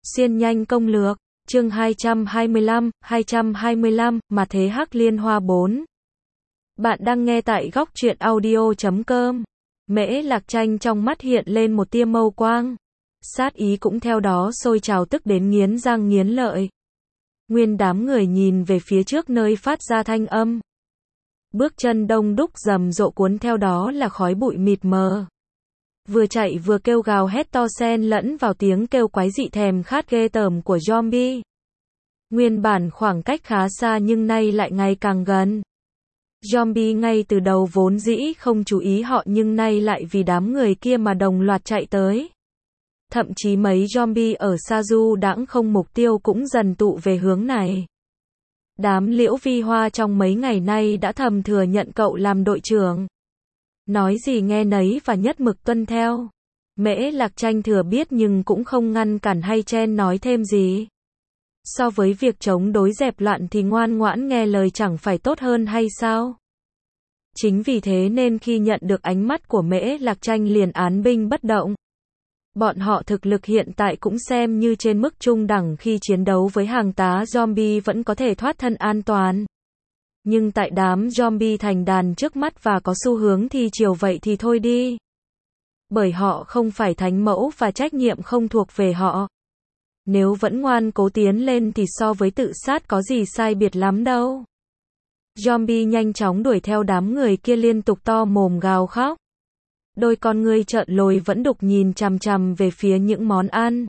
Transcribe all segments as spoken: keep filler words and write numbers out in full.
Xuyên nhanh công lược, chương hai trăm hai mươi lăm, hai trăm hai mươi lăm, mà thế Hắc Liên Hoa bốn. Bạn đang nghe tại góc truyện audio chấm com. Mễ Lạc Tranh trong mắt hiện lên một tia mâu quang. Sát ý cũng theo đó sôi trào, tức đến nghiến răng nghiến lợi. Nguyên đám người nhìn về phía trước nơi phát ra thanh âm. Bước chân đông đúc rầm rộ, cuốn theo đó là khói bụi mịt mờ. Vừa chạy vừa kêu gào hét to, xen lẫn vào tiếng kêu quái dị thèm khát ghê tởm của zombie. Nguyên bản khoảng cách khá xa nhưng nay lại ngày càng gần. Zombie ngay từ đầu vốn dĩ không chú ý họ nhưng nay lại vì đám người kia mà đồng loạt chạy tới. Thậm chí mấy zombie ở xa du đãng không mục tiêu cũng dần tụ về hướng này. Đám Liễu Vi Hoa trong mấy ngày nay đã thầm thừa nhận cậu làm đội trưởng. Nói gì nghe nấy và nhất mực tuân theo. Mễ Lạc Tranh thừa biết nhưng cũng không ngăn cản hay chen nói thêm gì. So với việc chống đối dẹp loạn thì ngoan ngoãn nghe lời chẳng phải tốt hơn hay sao? Chính vì thế nên khi nhận được ánh mắt của Mễ Lạc Tranh liền án binh bất động. Bọn họ thực lực hiện tại cũng xem như trên mức trung đẳng, khi chiến đấu với hàng tá zombie vẫn có thể thoát thân an toàn. Nhưng tại đám zombie thành đàn trước mắt và có xu hướng thì chiều vậy thì thôi đi. Bởi họ không phải thánh mẫu và trách nhiệm không thuộc về họ. Nếu vẫn ngoan cố tiến lên thì so với tự sát có gì sai biệt lắm đâu. Zombie nhanh chóng đuổi theo đám người kia, liên tục to mồm gào khóc. Đôi con ngươi trợn lồi vẫn đục nhìn chằm chằm về phía những món ăn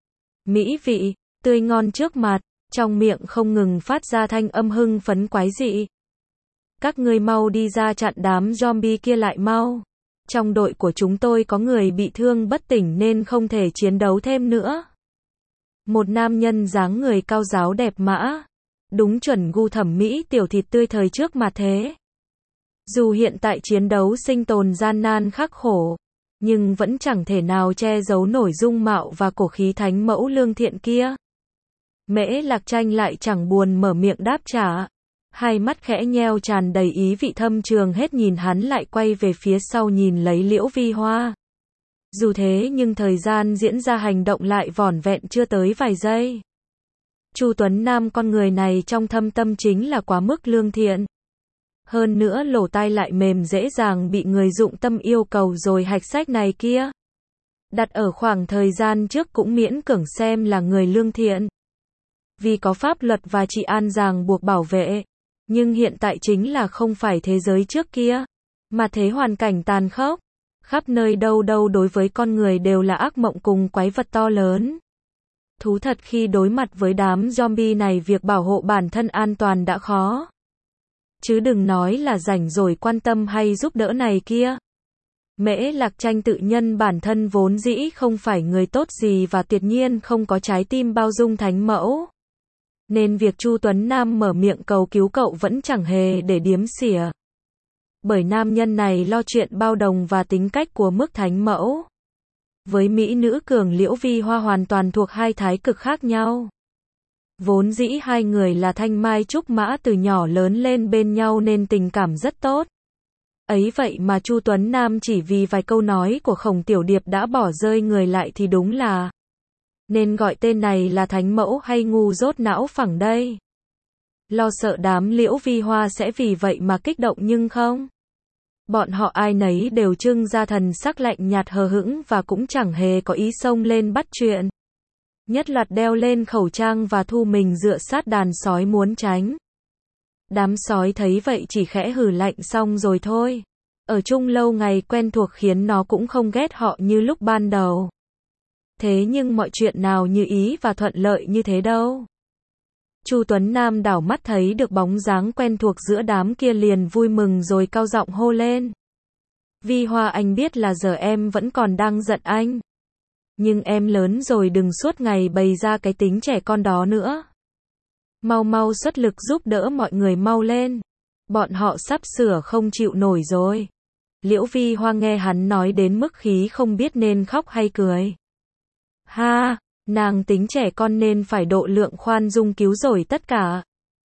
mỹ vị, tươi ngon trước mặt, trong miệng không ngừng phát ra thanh âm hưng phấn quái dị. Các ngươi mau đi ra chặn đám zombie kia lại mau. Trong đội của chúng tôi có người bị thương bất tỉnh nên không thể chiến đấu thêm nữa. Một nam nhân dáng người cao ráo đẹp mã, đúng chuẩn gu thẩm mỹ tiểu thịt tươi thời trước mà thế. Dù hiện tại chiến đấu sinh tồn gian nan khắc khổ, nhưng vẫn chẳng thể nào che giấu nổi dung mạo và cổ khí thánh mẫu lương thiện kia. Mễ Lạc Tranh lại chẳng buồn mở miệng đáp trả. Hai mắt khẽ nheo tràn đầy ý vị thâm trường, hết nhìn hắn lại quay về phía sau nhìn lấy Liễu Vi Hoa. Dù thế nhưng thời gian diễn ra hành động lại vỏn vẹn chưa tới vài giây. Chu Tuấn Nam con người này trong thâm tâm chính là quá mức lương thiện. Hơn nữa lỗ tai lại mềm, dễ dàng bị người dụng tâm yêu cầu rồi hạch sách này kia. Đặt ở khoảng thời gian trước cũng miễn cưỡng xem là người lương thiện. Vì có pháp luật và trị an ràng buộc bảo vệ. Nhưng hiện tại chính là không phải thế giới trước kia. Mà thế hoàn cảnh tàn khốc. Khắp nơi đâu đâu đối với con người đều là ác mộng cùng quái vật to lớn. Thú thật khi đối mặt với đám zombie này việc bảo hộ bản thân an toàn đã khó. Chứ đừng nói là rảnh rồi quan tâm hay giúp đỡ này kia. Mễ Lạc Tranh tự nhân bản thân vốn dĩ không phải người tốt gì và tuyệt nhiên không có trái tim bao dung thánh mẫu. Nên việc Chu Tuấn Nam mở miệng cầu cứu cậu vẫn chẳng hề để điếm xỉa. Bởi nam nhân này lo chuyện bao đồng và tính cách của mức thánh mẫu. Với mỹ nữ cường Liễu Vi Hoa hoàn toàn thuộc hai thái cực khác nhau. Vốn dĩ hai người là thanh mai trúc mã, từ nhỏ lớn lên bên nhau nên tình cảm rất tốt. Ấy vậy mà Chu Tuấn Nam chỉ vì vài câu nói của Khổng Tiểu Điệp đã bỏ rơi người lại thì đúng là... Nên gọi tên này là thánh mẫu hay ngu dốt não phẳng đây? Lo sợ đám Liễu Vi Hoa sẽ vì vậy mà kích động nhưng không. Bọn họ ai nấy đều trưng ra thần sắc lạnh nhạt hờ hững và cũng chẳng hề có ý xông lên bắt chuyện. Nhất loạt đeo lên khẩu trang và thu mình dựa sát đàn sói muốn tránh. Đám sói thấy vậy chỉ khẽ hừ lạnh xong rồi thôi. Ở chung lâu ngày quen thuộc khiến nó cũng không ghét họ như lúc ban đầu. Thế nhưng mọi chuyện nào như ý và thuận lợi như thế đâu. Chu Tuấn Nam đảo mắt thấy được bóng dáng quen thuộc giữa đám kia liền vui mừng rồi cao giọng hô lên. Vi Hoa, anh biết là giờ em vẫn còn đang giận anh. Nhưng em lớn rồi, đừng suốt ngày bày ra cái tính trẻ con đó nữa. Mau mau xuất lực giúp đỡ mọi người mau lên. Bọn họ sắp sửa không chịu nổi rồi. Liễu Vi Hoa nghe hắn nói đến mức khí không biết nên khóc hay cười. Ha, nàng tính trẻ con nên phải độ lượng khoan dung cứu rồi tất cả.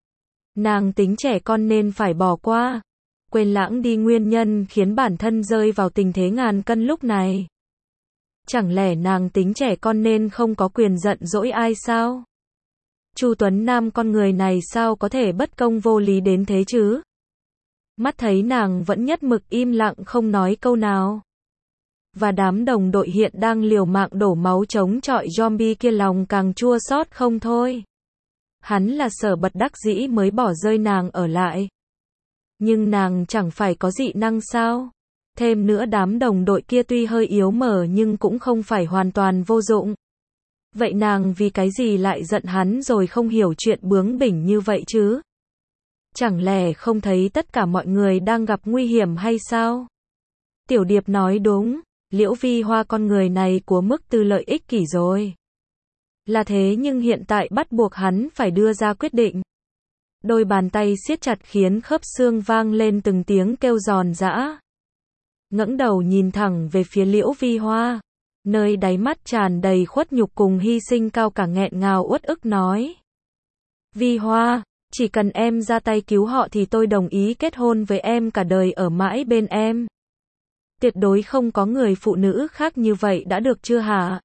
Nàng tính trẻ con nên phải bỏ qua. Quên lãng đi nguyên nhân khiến bản thân rơi vào tình thế ngàn cân lúc này. Chẳng lẽ nàng tính trẻ con nên không có quyền giận dỗi ai sao? Chu Tuấn Nam con người này sao có thể bất công vô lý đến thế chứ? Mắt thấy nàng vẫn nhất mực im lặng không nói câu nào. Và đám đồng đội hiện đang liều mạng đổ máu chống chọi zombie kia lòng càng chua xót không thôi. Hắn là sở bật đắc dĩ mới bỏ rơi nàng ở lại. Nhưng nàng chẳng phải có dị năng sao? Thêm nữa đám đồng đội kia tuy hơi yếu mờ nhưng cũng không phải hoàn toàn vô dụng. Vậy nàng vì cái gì lại giận hắn rồi không hiểu chuyện bướng bỉnh như vậy chứ? Chẳng lẽ không thấy tất cả mọi người đang gặp nguy hiểm hay sao? Tiểu Điệp nói đúng, Liễu Vi Hoa con người này của mức tư lợi ích kỷ rồi. Là thế nhưng hiện tại bắt buộc hắn phải đưa ra quyết định. Đôi bàn tay siết chặt khiến khớp xương vang lên từng tiếng kêu giòn giã. Ngẩng đầu nhìn thẳng về phía Liễu Vi Hoa, nơi đáy mắt tràn đầy khuất nhục cùng hy sinh cao cả nghẹn ngào uất ức nói. Vi Hoa, chỉ cần em ra tay cứu họ thì tôi đồng ý kết hôn với em cả đời ở mãi bên em. Tuyệt đối không có người phụ nữ khác như vậy đã được chưa hả?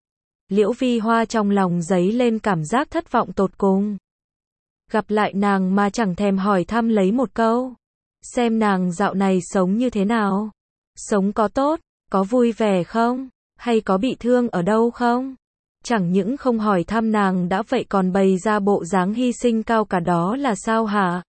Liễu Vi Hoa trong lòng dấy lên cảm giác thất vọng tột cùng. Gặp lại nàng mà chẳng thèm hỏi thăm lấy một câu. Xem nàng dạo này sống như thế nào? Sống có tốt, có vui vẻ không? Hay có bị thương ở đâu không? Chẳng những không hỏi thăm nàng đã vậy còn bày ra bộ dáng hy sinh cao cả đó là sao hả?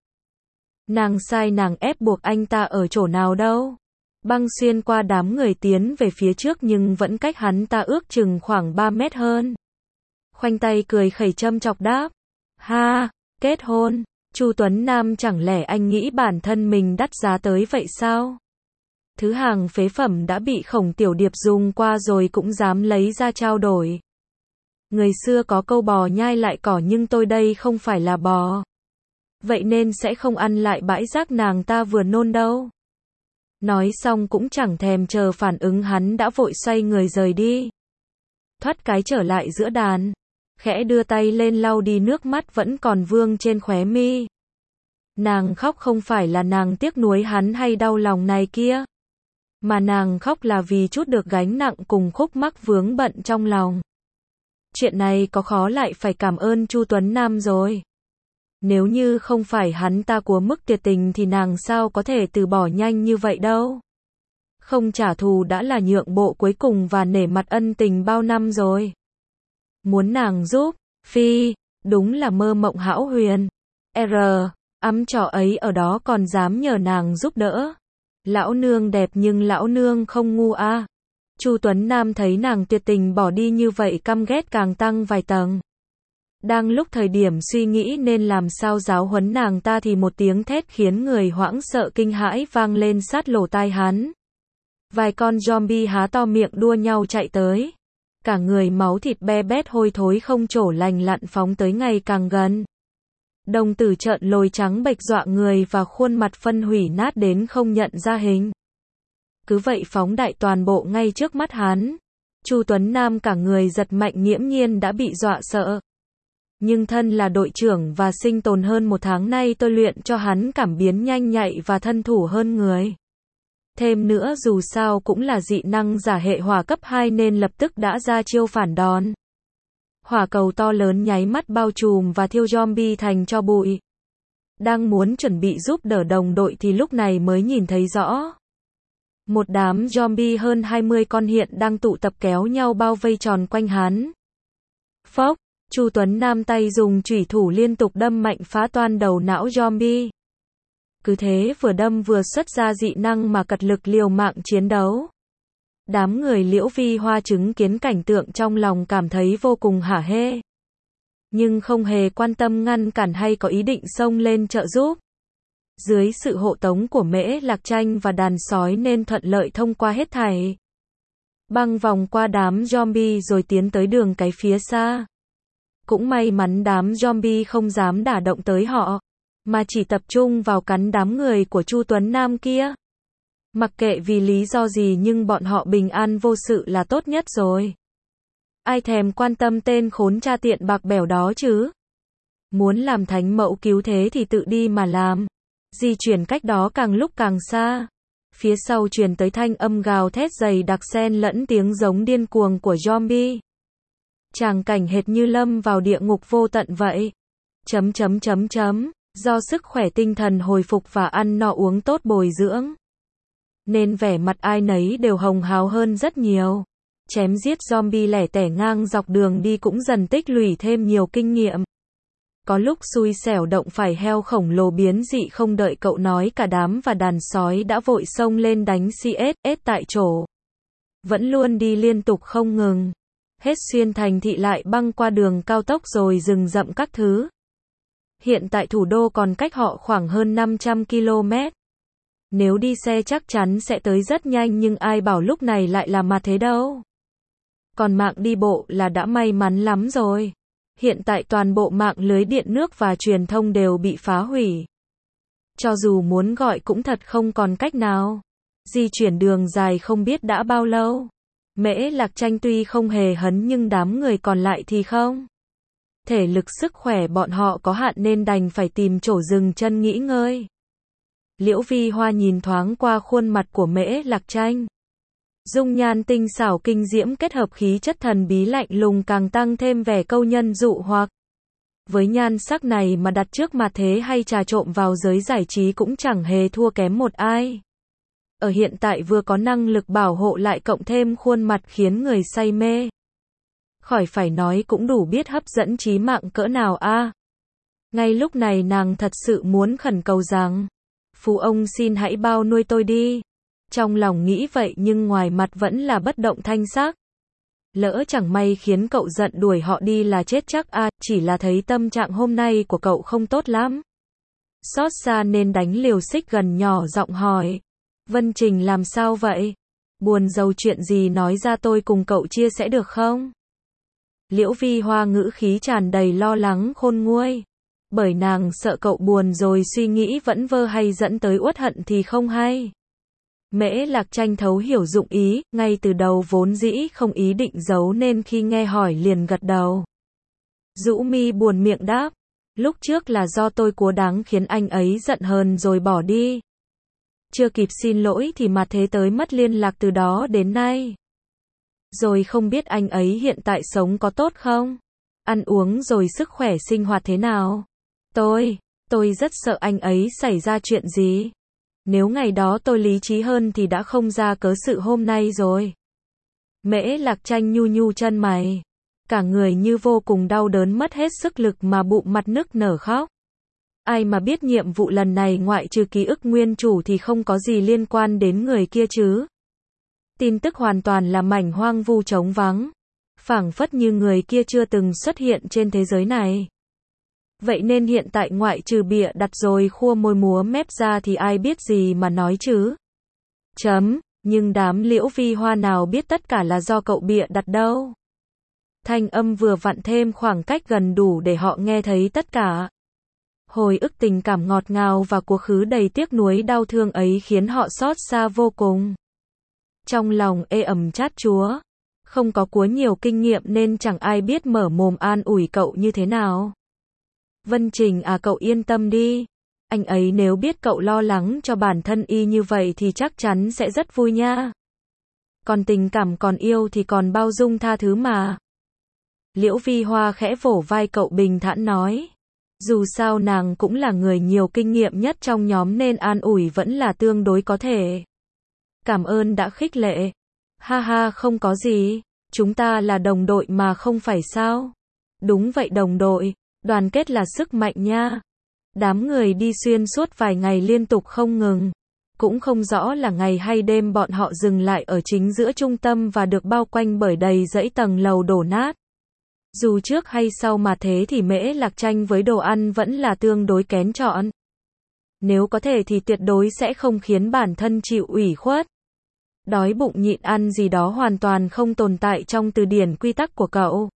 Nàng sai nàng ép buộc anh ta ở chỗ nào đâu? Băng xuyên qua đám người tiến về phía trước nhưng vẫn cách hắn ta ước chừng khoảng ba mét hơn. Khoanh tay cười khẩy châm chọc đáp. Ha, kết hôn, Chu Tuấn Nam chẳng lẽ anh nghĩ bản thân mình đắt giá tới vậy sao? Thứ hàng phế phẩm đã bị Khổng Tiểu Điệp dùng qua rồi cũng dám lấy ra trao đổi. Người xưa có câu bò nhai lại cỏ nhưng tôi đây không phải là bò. Vậy nên sẽ không ăn lại bãi rác nàng ta vừa nôn đâu. Nói xong cũng chẳng thèm chờ phản ứng hắn đã vội xoay người rời đi. Thoát cái trở lại giữa đàn. Khẽ đưa tay lên lau đi nước mắt vẫn còn vương trên khóe mi. Nàng khóc không phải là nàng tiếc nuối hắn hay đau lòng này kia. Mà nàng khóc là vì chút được gánh nặng cùng khúc mắc vướng bận trong lòng. Chuyện này có khó lại phải cảm ơn Chu Tuấn Nam rồi. Nếu như không phải hắn ta của mức tuyệt tình thì nàng sao có thể từ bỏ nhanh như vậy đâu. Không trả thù đã là nhượng bộ cuối cùng và nể mặt ân tình bao năm rồi. Muốn nàng giúp, phi, đúng là mơ mộng hão huyền. R, ấm trò ấy ở đó còn dám nhờ nàng giúp đỡ. Lão nương đẹp nhưng lão nương không ngu a. À. Chu Tuấn Nam thấy nàng tuyệt tình bỏ đi như vậy căm ghét càng tăng vài tầng. Đang lúc thời điểm suy nghĩ nên làm sao giáo huấn nàng ta thì một tiếng thét khiến người hoảng sợ kinh hãi vang lên sát lỗ tai hắn. Vài con zombie há to miệng đua nhau chạy tới. Cả người máu thịt be bét hôi thối không chỗ lành lặn phóng tới ngày càng gần. Đồng tử trợn lồi trắng bệch dọa người và khuôn mặt phân hủy nát đến không nhận ra hình. Cứ vậy phóng đại toàn bộ ngay trước mắt hắn. Chu Tuấn Nam cả người giật mạnh nghiễm nhiên đã bị dọa sợ. Nhưng thân là đội trưởng và sinh tồn hơn một tháng nay tôi luyện cho hắn cảm biến nhanh nhạy và thân thủ hơn người. Thêm nữa dù sao cũng là dị năng giả hệ hỏa cấp hai nên lập tức đã ra chiêu phản đòn. Hỏa cầu to lớn nháy mắt bao trùm và thiêu zombie thành tro bụi. Đang muốn chuẩn bị giúp đỡ đồng đội thì lúc này mới nhìn thấy rõ. Một đám zombie hơn hai mươi con hiện đang tụ tập kéo nhau bao vây tròn quanh hắn. Phốc, Chu Tuấn Nam tay dùng chủy thủ liên tục đâm mạnh phá toan đầu não zombie. Cứ thế vừa đâm vừa xuất ra dị năng mà cật lực liều mạng chiến đấu. Đám người Liễu Vi Hoa chứng kiến cảnh tượng trong lòng cảm thấy vô cùng hả hê. Nhưng không hề quan tâm ngăn cản hay có ý định xông lên trợ giúp. Dưới sự hộ tống của Mễ Lạc Tranh và đàn sói nên thuận lợi thông qua hết thảy. Băng vòng qua đám zombie rồi tiến tới đường cái phía xa. Cũng may mắn đám zombie không dám đả động tới họ, mà chỉ tập trung vào cắn đám người của Chu Tuấn Nam kia. Mặc kệ vì lý do gì nhưng bọn họ bình an vô sự là tốt nhất rồi. Ai thèm quan tâm tên khốn cha tiện bạc bẽo đó chứ? Muốn làm thánh mẫu cứu thế thì tự đi mà làm. Di chuyển cách đó càng lúc càng xa. Phía sau truyền tới thanh âm gào thét dày đặc xen lẫn tiếng giống điên cuồng của zombie. Tràng cảnh hệt như lâm vào địa ngục vô tận vậy. Chấm chấm chấm chấm, do sức khỏe tinh thần hồi phục và ăn no uống tốt bồi dưỡng, nên vẻ mặt ai nấy đều hồng hào hơn rất nhiều. Chém giết zombie lẻ tẻ ngang dọc đường đi cũng dần tích lũy thêm nhiều kinh nghiệm. Có lúc xui xẻo động phải heo khổng lồ biến dị, không đợi cậu nói cả đám và đàn sói đã vội xông lên đánh xê ét ét tại chỗ. Vẫn luôn đi liên tục không ngừng. Hết xuyên thành thị lại băng qua đường cao tốc rồi rừng rậm các thứ. Hiện tại thủ đô còn cách họ khoảng hơn năm trăm ki lô mét. Nếu đi xe chắc chắn sẽ tới rất nhanh, nhưng ai bảo lúc này lại là mà thế đâu. Còn mạng đi bộ là đã may mắn lắm rồi. Hiện tại toàn bộ mạng lưới điện nước và truyền thông đều bị phá hủy. Cho dù muốn gọi cũng thật không còn cách nào. Di chuyển đường dài không biết đã bao lâu. Mễ Lạc Tranh tuy không hề hấn nhưng đám người còn lại thì không. Thể lực sức khỏe bọn họ có hạn nên đành phải tìm chỗ dừng chân nghỉ ngơi. Liễu Vi Hoa nhìn thoáng qua khuôn mặt của Mễ Lạc Tranh. Dung nhan tinh xảo kinh diễm kết hợp khí chất thần bí lạnh lùng càng tăng thêm vẻ câu nhân dụ hoặc. Với nhan sắc này mà đặt trước mặt thế hay trà trộn vào giới giải trí cũng chẳng hề thua kém một ai. Ở hiện tại vừa có năng lực bảo hộ lại cộng thêm khuôn mặt khiến người say mê. Khỏi phải nói cũng đủ biết hấp dẫn trí mạng cỡ nào a. À. Ngay lúc này nàng thật sự muốn khẩn cầu rằng, phú ông xin hãy bao nuôi tôi đi. Trong lòng nghĩ vậy nhưng ngoài mặt vẫn là bất động thanh sắc. Lỡ chẳng may khiến cậu giận đuổi họ đi là chết chắc a, à, chỉ là thấy tâm trạng hôm nay của cậu không tốt lắm. Xót xa nên đánh liều xích gần nhỏ giọng hỏi. Vân Trình làm sao vậy? Buồn rầu chuyện gì nói ra tôi cùng cậu chia sẻ được không? Liễu Vi Hoa ngữ khí tràn đầy lo lắng khôn nguôi. Bởi nàng sợ cậu buồn rồi suy nghĩ vẫn vơ hay dẫn tới uất hận thì không hay. Mễ Lạc Tranh thấu hiểu dụng ý, ngay từ đầu vốn dĩ không ý định giấu nên khi nghe hỏi liền gật đầu. Dũ mi buồn miệng đáp. Lúc trước là do tôi cố đáng khiến anh ấy giận hờn rồi bỏ đi. Chưa kịp xin lỗi thì mà thế tới mất liên lạc từ đó đến nay. Rồi không biết anh ấy hiện tại sống có tốt không? Ăn uống rồi sức khỏe sinh hoạt thế nào? Tôi, tôi rất sợ anh ấy xảy ra chuyện gì. Nếu ngày đó tôi lý trí hơn thì đã không ra cớ sự hôm nay rồi. Mễ Lạc Tranh nhu nhu chân mày. Cả người như vô cùng đau đớn mất hết sức lực mà bụng mặt nức nở khóc. Ai mà biết nhiệm vụ lần này ngoại trừ ký ức nguyên chủ thì không có gì liên quan đến người kia chứ. Tin tức hoàn toàn là mảnh hoang vu trống vắng. Phảng phất như người kia chưa từng xuất hiện trên thế giới này. Vậy nên hiện tại ngoại trừ bịa đặt rồi khua môi múa mép ra thì ai biết gì mà nói chứ. Chấm, nhưng đám Liễu Vi Hoa nào biết tất cả là do cậu bịa đặt đâu. Thanh âm vừa vặn thêm khoảng cách gần đủ để họ nghe thấy tất cả. Hồi ức tình cảm ngọt ngào và quá khứ đầy tiếc nuối đau thương ấy khiến họ xót xa vô cùng. Trong lòng ê ẩm chát chúa. Không có quá nhiều kinh nghiệm nên chẳng ai biết mở mồm an ủi cậu như thế nào. Vân Trình à, cậu yên tâm đi. Anh ấy nếu biết cậu lo lắng cho bản thân y như vậy thì chắc chắn sẽ rất vui nha. Còn tình cảm còn yêu thì còn bao dung tha thứ mà. Liễu Vi Hoa khẽ vỗ vai cậu bình thản nói. Dù sao nàng cũng là người nhiều kinh nghiệm nhất trong nhóm nên an ủi vẫn là tương đối có thể. Cảm ơn đã khích lệ. Ha ha, không có gì. Chúng ta là đồng đội mà không phải sao? Đúng vậy đồng đội. Đoàn kết là sức mạnh nha. Đám người đi xuyên suốt vài ngày liên tục không ngừng. Cũng không rõ là ngày hay đêm bọn họ dừng lại ở chính giữa trung tâm và được bao quanh bởi đầy dãy tầng lầu đổ nát. Dù trước hay sau mà thế thì Mễ Lạc Tranh với đồ ăn vẫn là tương đối kén chọn. Nếu có thể thì tuyệt đối sẽ không khiến bản thân chịu ủy khuất. Đói bụng nhịn ăn gì đó hoàn toàn không tồn tại trong từ điển quy tắc của cậu.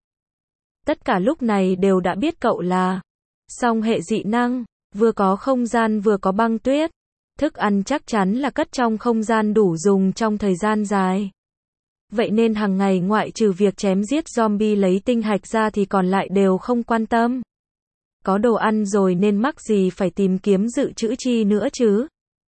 Tất cả lúc này đều đã biết cậu là song hệ dị năng, vừa có không gian vừa có băng tuyết. Thức ăn chắc chắn là cất trong không gian đủ dùng trong thời gian dài. Vậy nên hàng ngày ngoại trừ việc chém giết zombie lấy tinh hạch ra thì còn lại đều không quan tâm. Có đồ ăn rồi nên mắc gì phải tìm kiếm dự trữ chi nữa chứ.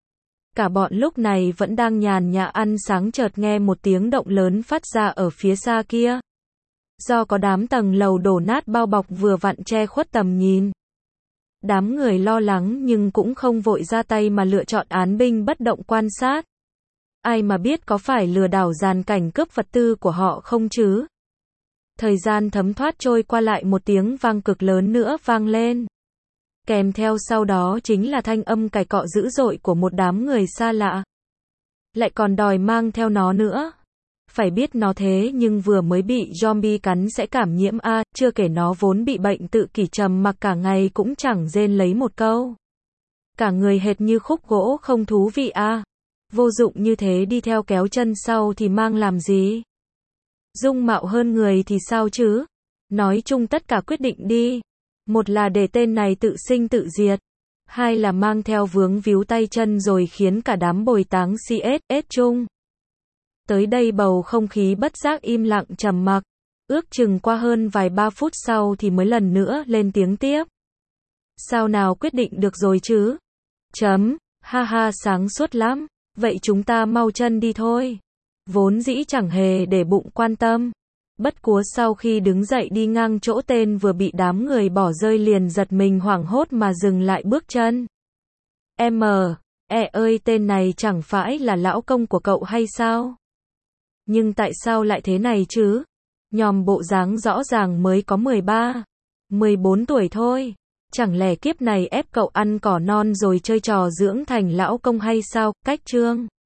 Cả bọn lúc này vẫn đang nhàn nhã ăn sáng chợt nghe một tiếng động lớn phát ra ở phía xa kia. Do có đám tầng lầu đổ nát bao bọc vừa vặn che khuất tầm nhìn. Đám người lo lắng nhưng cũng không vội ra tay mà lựa chọn án binh bất động quan sát. Ai mà biết có phải lừa đảo giàn cảnh cướp vật tư của họ không chứ? Thời gian thấm thoát trôi qua lại một tiếng vang cực lớn nữa vang lên. Kèm theo sau đó chính là thanh âm cày cọ dữ dội của một đám người xa lạ. Lại còn đòi mang theo nó nữa. Phải biết nó thế nhưng vừa mới bị zombie cắn sẽ cảm nhiễm a, chưa kể nó vốn bị bệnh tự kỷ trầm mặc cả ngày cũng chẳng rên lấy một câu. Cả người hệt như khúc gỗ không thú vị a. Vô dụng như thế đi theo kéo chân sau thì mang làm gì? Dung mạo hơn người thì sao chứ? Nói chung tất cả quyết định đi. Một là để tên này tự sinh tự diệt. Hai là mang theo vướng víu tay chân rồi khiến cả đám bồi táng xê ét ét chung. Tới đây bầu không khí bất giác im lặng trầm mặc. Ước chừng qua hơn vài ba phút sau thì mới lần nữa lên tiếng tiếp. Sao nào quyết định được rồi chứ? Chấm, ha ha sáng suốt lắm. Vậy chúng ta mau chân đi thôi. Vốn dĩ chẳng hề để bụng quan tâm. Bất cúa sau khi đứng dậy đi ngang chỗ tên vừa bị đám người bỏ rơi liền giật mình hoảng hốt mà dừng lại bước chân. Em, e ơi tên này chẳng phải là lão công của cậu hay sao? Nhưng tại sao lại thế này chứ? Nhòm bộ dáng rõ ràng mới có mười ba, mười bốn tuổi thôi. Chẳng lẽ kiếp này ép cậu ăn cỏ non rồi chơi trò dưỡng thành lão công hay sao? Cách chương